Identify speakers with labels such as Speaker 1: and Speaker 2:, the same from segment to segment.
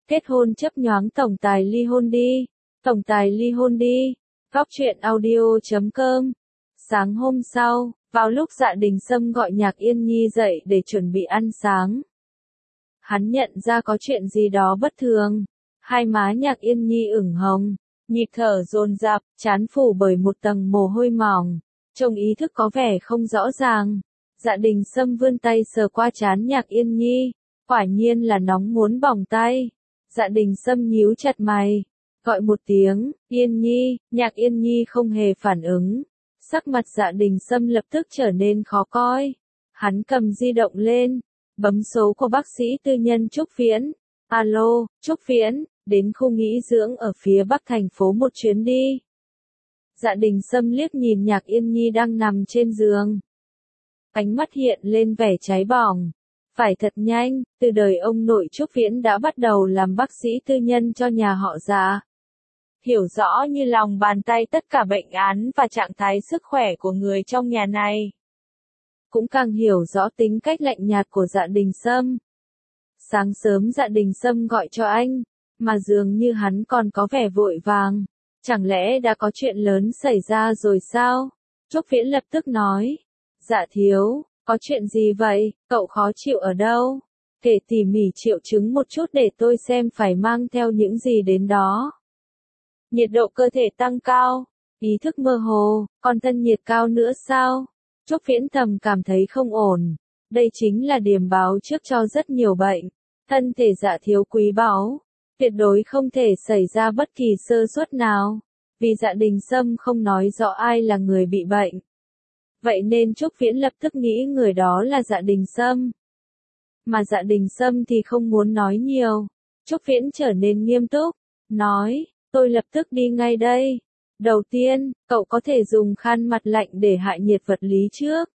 Speaker 1: Kết hôn chấp nhoáng tổng tài ly hôn đi. Tổng tài ly hôn đi. Góc truyện audio.com. Sáng hôm sau, vào lúc Dạ Đình Sâm gọi Nhạc Yên Nhi dậy để chuẩn bị ăn sáng, hắn nhận ra có chuyện gì đó bất thường. Hai má Nhạc Yên Nhi ửng hồng, nhịp thở dồn dập, trán phủ bởi một tầng mồ hôi mỏng, trông ý thức có vẻ không rõ ràng. Dạ Đình Sâm vươn tay sờ qua trán Nhạc Yên Nhi, quả nhiên là nóng muốn bỏng tay. Dạ Đình Sâm nhíu chặt mày, gọi một tiếng, Yên Nhi. Nhạc Yên Nhi không hề phản ứng. Sắc mặt Dạ Đình Sâm lập tức trở nên khó coi. Hắn cầm di động lên, bấm số của bác sĩ tư nhân Trúc Viễn. Alo, Trúc Viễn, đến khu nghỉ dưỡng ở phía bắc thành phố một chuyến đi. Dạ Đình Sâm liếc nhìn Nhạc Yên Nhi đang nằm trên giường. Ánh mắt hiện lên vẻ cháy bỏng. Phải thật nhanh, từ đời ông nội Trúc Viễn đã bắt đầu làm bác sĩ tư nhân cho nhà họ Dạ. Hiểu rõ như lòng bàn tay tất cả bệnh án và trạng thái sức khỏe của người trong nhà này. Cũng càng hiểu rõ tính cách lạnh nhạt của Dạ Đình Sâm. Sáng sớm Dạ Đình Sâm gọi cho anh, mà dường như hắn còn có vẻ vội vàng. Chẳng lẽ đã có chuyện lớn xảy ra rồi sao? Trúc Viễn lập tức nói. Dạ thiếu, có chuyện gì vậy, cậu khó chịu ở đâu? Kể tỉ mỉ triệu chứng một chút để tôi xem phải mang theo những gì đến đó. Nhiệt độ cơ thể tăng cao, ý thức mơ hồ, còn thân nhiệt cao nữa sao? Trúc Viễn thầm cảm thấy không ổn. Đây chính là điểm báo trước cho rất nhiều bệnh. Thân thể Dạ thiếu quý báu, tuyệt đối không thể xảy ra bất kỳ sơ suất nào. Vì Dạ Đình Sâm không nói rõ ai là người bị bệnh. Vậy nên Trúc Viễn lập tức nghĩ người đó là Dạ Đình Sâm. Mà Dạ Đình Sâm thì không muốn nói nhiều. Trúc Viễn trở nên nghiêm túc, nói, tôi lập tức đi ngay đây. Đầu tiên, cậu có thể dùng khăn mặt lạnh để hạ nhiệt vật lý trước.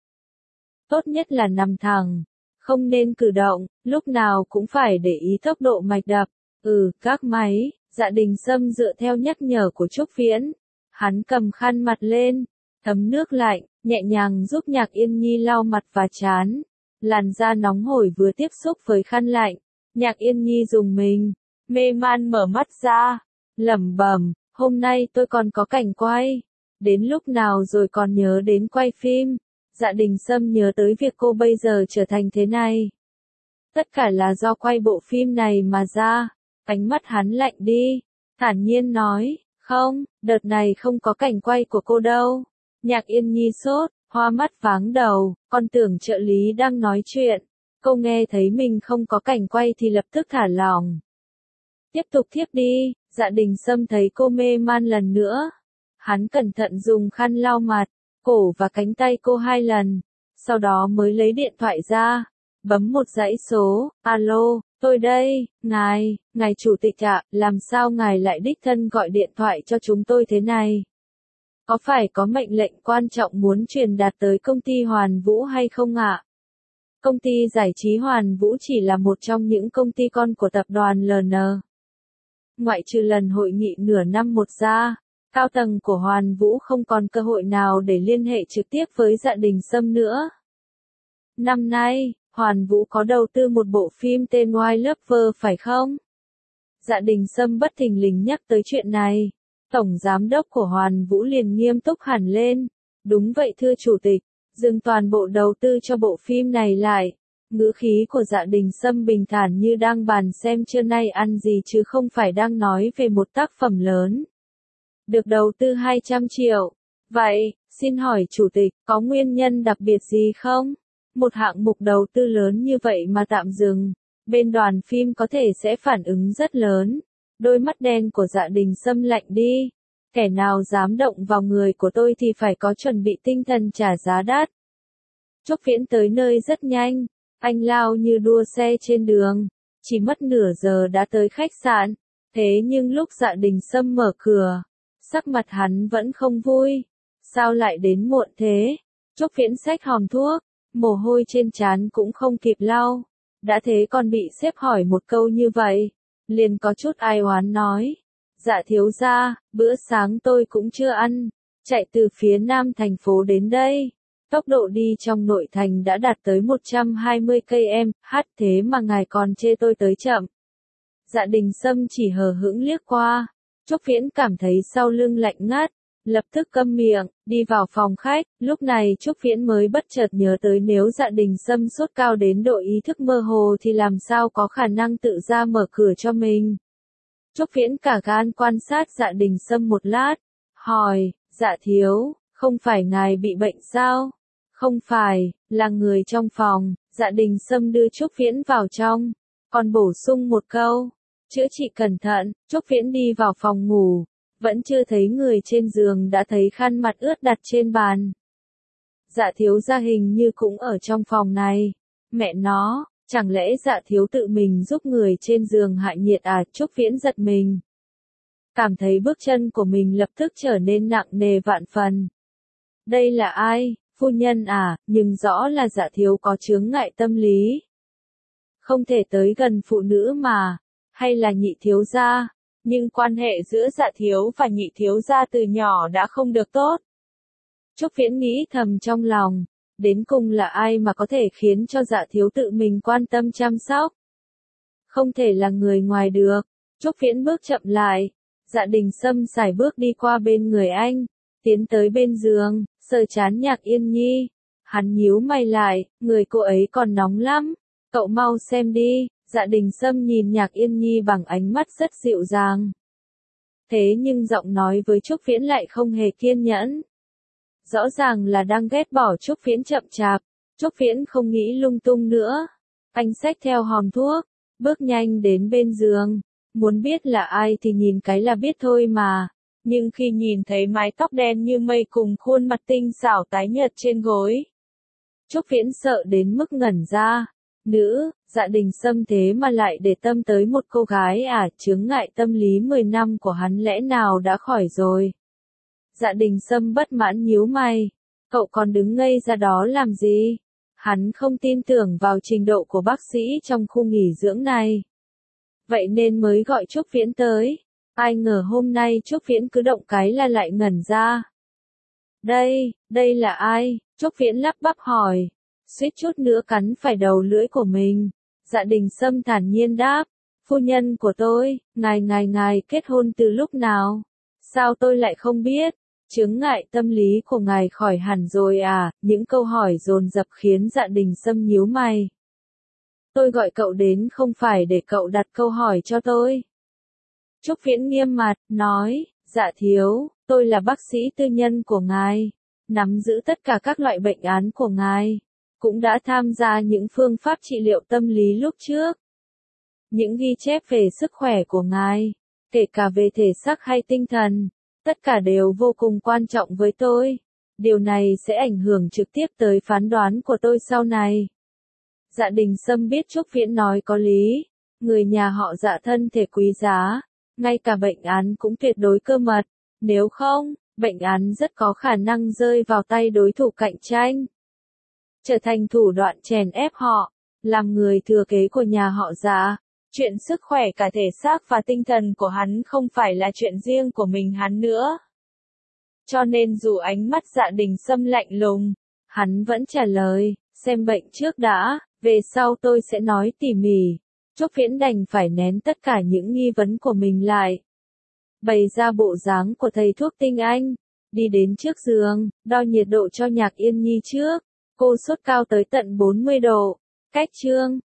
Speaker 1: Tốt nhất là nằm thẳng, không nên cử động, lúc nào cũng phải để ý tốc độ mạch đập. Các máy. Dạ Đình Sâm dựa theo nhắc nhở của Trúc Viễn. Hắn cầm khăn mặt lên, thấm nước lạnh, nhẹ nhàng giúp Nhạc Yên Nhi lau mặt và trán. Làn da nóng hổi vừa tiếp xúc với khăn lạnh, Nhạc Yên Nhi rùng mình, mê man mở mắt ra, lẩm bẩm, hôm nay tôi còn có cảnh quay. Đến lúc nào rồi còn nhớ đến quay phim. Dạ Đình Sâm nhớ tới việc cô bây giờ trở thành thế này. Tất cả là do quay bộ phim này mà ra. Ánh mắt hắn lạnh đi, thản nhiên nói, không, đợt này không có cảnh quay của cô đâu. Nhạc Yên Nhi sốt, hoa mắt váng đầu, con tưởng trợ lý đang nói chuyện. Cô nghe thấy mình không có cảnh quay thì lập tức thả lỏng. Tiếp tục thiếp đi. Dạ Đình Sâm thấy cô mê man lần nữa. Hắn cẩn thận dùng khăn lau mặt, cổ và cánh tay cô 2 lần. Sau đó mới lấy điện thoại ra, bấm một dãy số. Alo, tôi đây, ngài chủ tịch ạ, làm sao ngài lại đích thân gọi điện thoại cho chúng tôi thế này? Có phải có mệnh lệnh quan trọng muốn truyền đạt tới công ty Hoàn Vũ hay không ạ? Công ty giải trí Hoàn Vũ chỉ là một trong những công ty con của tập đoàn LN. Ngoại trừ lần hội nghị nửa năm một ra, cao tầng của Hoàn Vũ không còn cơ hội nào để liên hệ trực tiếp với Dạ Đình Sâm nữa. Năm nay, Hoàn Vũ có đầu tư một bộ phim tên Why Lover phải không? Dạ Đình Sâm bất thình lình nhắc tới chuyện này. Tổng giám đốc của Hoàn Vũ liền nghiêm túc hẳn lên. Đúng vậy thưa chủ tịch, dừng toàn bộ đầu tư cho bộ phim này lại. Ngữ khí của Dạ Đình Sâm bình thản như đang bàn xem trưa nay ăn gì chứ không phải đang nói về một tác phẩm lớn. Được đầu tư 200 triệu. Vậy, xin hỏi chủ tịch, có nguyên nhân đặc biệt gì không? Một hạng mục đầu tư lớn như vậy mà tạm dừng, bên đoàn phim có thể sẽ phản ứng rất lớn. Đôi mắt đen của Dạ Đình Sâm lạnh đi. Kẻ nào dám động vào người của tôi thì phải có chuẩn bị tinh thần trả giá đắt. Trúc Viễn tới nơi rất nhanh. Anh lao như đua xe trên đường, chỉ mất nửa giờ đã tới khách sạn. Thế nhưng lúc Dạ Đình Sâm mở cửa, sắc mặt hắn vẫn không vui. Sao lại đến muộn thế? Trúc Viễn xách hòm thuốc, mồ hôi trên trán cũng không kịp lau. Đã thế còn bị sếp hỏi một câu như vậy, liền có chút ai oán nói. Dạ thiếu gia, bữa sáng tôi cũng chưa ăn, chạy từ phía nam thành phố đến đây. Tốc độ đi trong nội thành đã đạt tới 120 km/h, thế mà ngài còn chê tôi tới chậm. Dạ Đình Sâm chỉ hờ hững liếc qua. Trúc Viễn cảm thấy sau lưng lạnh ngắt, lập tức câm miệng, đi vào phòng khách. Lúc này Trúc Viễn mới bất chợt nhớ tới nếu Dạ Đình Sâm sốt cao đến độ ý thức mơ hồ thì làm sao có khả năng tự ra mở cửa cho mình. Trúc Viễn cả gan quan sát Dạ Đình Sâm một lát, hỏi, Dạ thiếu, không phải ngài bị bệnh sao? Không phải, là người trong phòng. Dạ Đình Sâm đưa Trúc Viễn vào trong, còn bổ sung một câu, chữa trị cẩn thận. Trúc Viễn đi vào phòng ngủ, vẫn chưa thấy người trên giường đã thấy khăn mặt ướt đặt trên bàn. Dạ thiếu gia hình như cũng ở trong phòng này. Mẹ nó, chẳng lẽ Dạ thiếu tự mình giúp người trên giường hại nhiệt à? Trúc Viễn giật mình, cảm thấy bước chân của mình lập tức trở nên nặng nề vạn phần. Đây là ai? Phu nhân à? Nhưng rõ là Dạ thiếu có chướng ngại tâm lý, không thể tới gần phụ nữ mà. Hay là Nhị thiếu gia? Nhưng quan hệ giữa Dạ thiếu và Nhị thiếu gia từ nhỏ đã không được tốt. Trúc Viễn nghĩ thầm trong lòng, đến cùng là ai mà có thể khiến cho Dạ thiếu tự mình quan tâm chăm sóc? Không thể là người ngoài được. Trúc Viễn bước chậm lại. Dạ Đình Sâm sải bước đi qua bên người anh, tiến tới bên giường, sờ trán Nhạc Yên Nhi. Hắn nhíu mày lại, người cô ấy còn nóng lắm, cậu mau xem đi. Dạ Đình Sâm nhìn Nhạc Yên Nhi bằng ánh mắt rất dịu dàng. Thế nhưng giọng nói với Trúc Viễn lại không hề kiên nhẫn. Rõ ràng là đang ghét bỏ Trúc Viễn chậm chạp. Trúc Viễn không nghĩ lung tung nữa. Anh xách theo hòm thuốc, bước nhanh đến bên giường. Muốn biết là ai thì nhìn cái là biết thôi mà. Nhưng khi nhìn thấy mái tóc đen như mây cùng khuôn mặt tinh xảo tái nhợt trên gối, Trúc Viễn sợ đến mức ngẩn ra. Nữ, Dạ Đình Sâm thế mà lại để tâm tới một cô gái à? Chướng ngại tâm lý 10 năm của hắn lẽ nào đã khỏi rồi? Dạ Đình Sâm bất mãn nhíu mày. Cậu còn đứng ngây ra đó làm gì? Hắn không tin tưởng vào trình độ của bác sĩ trong khu nghỉ dưỡng này. Vậy nên mới gọi Trúc Viễn tới. Ai ngờ hôm nay Trúc Viễn cứ động cái là lại ngẩn ra. Đây là ai? Trúc Viễn lắp bắp hỏi. Suýt chút nữa cắn phải đầu lưỡi của mình. Dạ Đình Sâm thản nhiên đáp. Phu nhân của tôi, ngài kết hôn từ lúc nào? Sao tôi lại không biết? Chướng ngại tâm lý của ngài khỏi hẳn rồi à? Những câu hỏi dồn dập khiến Dạ Đình Sâm nhíu mày. Tôi gọi cậu đến không phải để cậu đặt câu hỏi cho tôi. Trúc Viễn nghiêm mặt, nói, Dạ thiếu, tôi là bác sĩ tư nhân của ngài, nắm giữ tất cả các loại bệnh án của ngài, cũng đã tham gia những phương pháp trị liệu tâm lý lúc trước. Những ghi chép về sức khỏe của ngài, kể cả về thể xác hay tinh thần, tất cả đều vô cùng quan trọng với tôi. Điều này sẽ ảnh hưởng trực tiếp tới phán đoán của tôi sau này. Dạ Đình Sâm biết Trúc Viễn nói có lý, người nhà họ Dạ thân thể quý giá, ngay cả bệnh án cũng tuyệt đối cơ mật, nếu không, bệnh án rất có khả năng rơi vào tay đối thủ cạnh tranh, trở thành thủ đoạn chèn ép họ, làm người thừa kế của nhà họ Dạ. Chuyện sức khỏe cả thể xác và tinh thần của hắn không phải là chuyện riêng của mình hắn nữa. Cho nên dù ánh mắt Dạ Đình Sâm lạnh lùng, hắn vẫn trả lời, xem bệnh trước đã, về sau tôi sẽ nói tỉ mỉ. Trúc Viễn đành phải nén tất cả những nghi vấn của mình lại, bày ra bộ dáng của thầy thuốc tinh anh, đi đến trước giường, đo nhiệt độ cho Nhạc Yên Nhi trước. Cô sốt cao tới tận 40 độ. Cách chương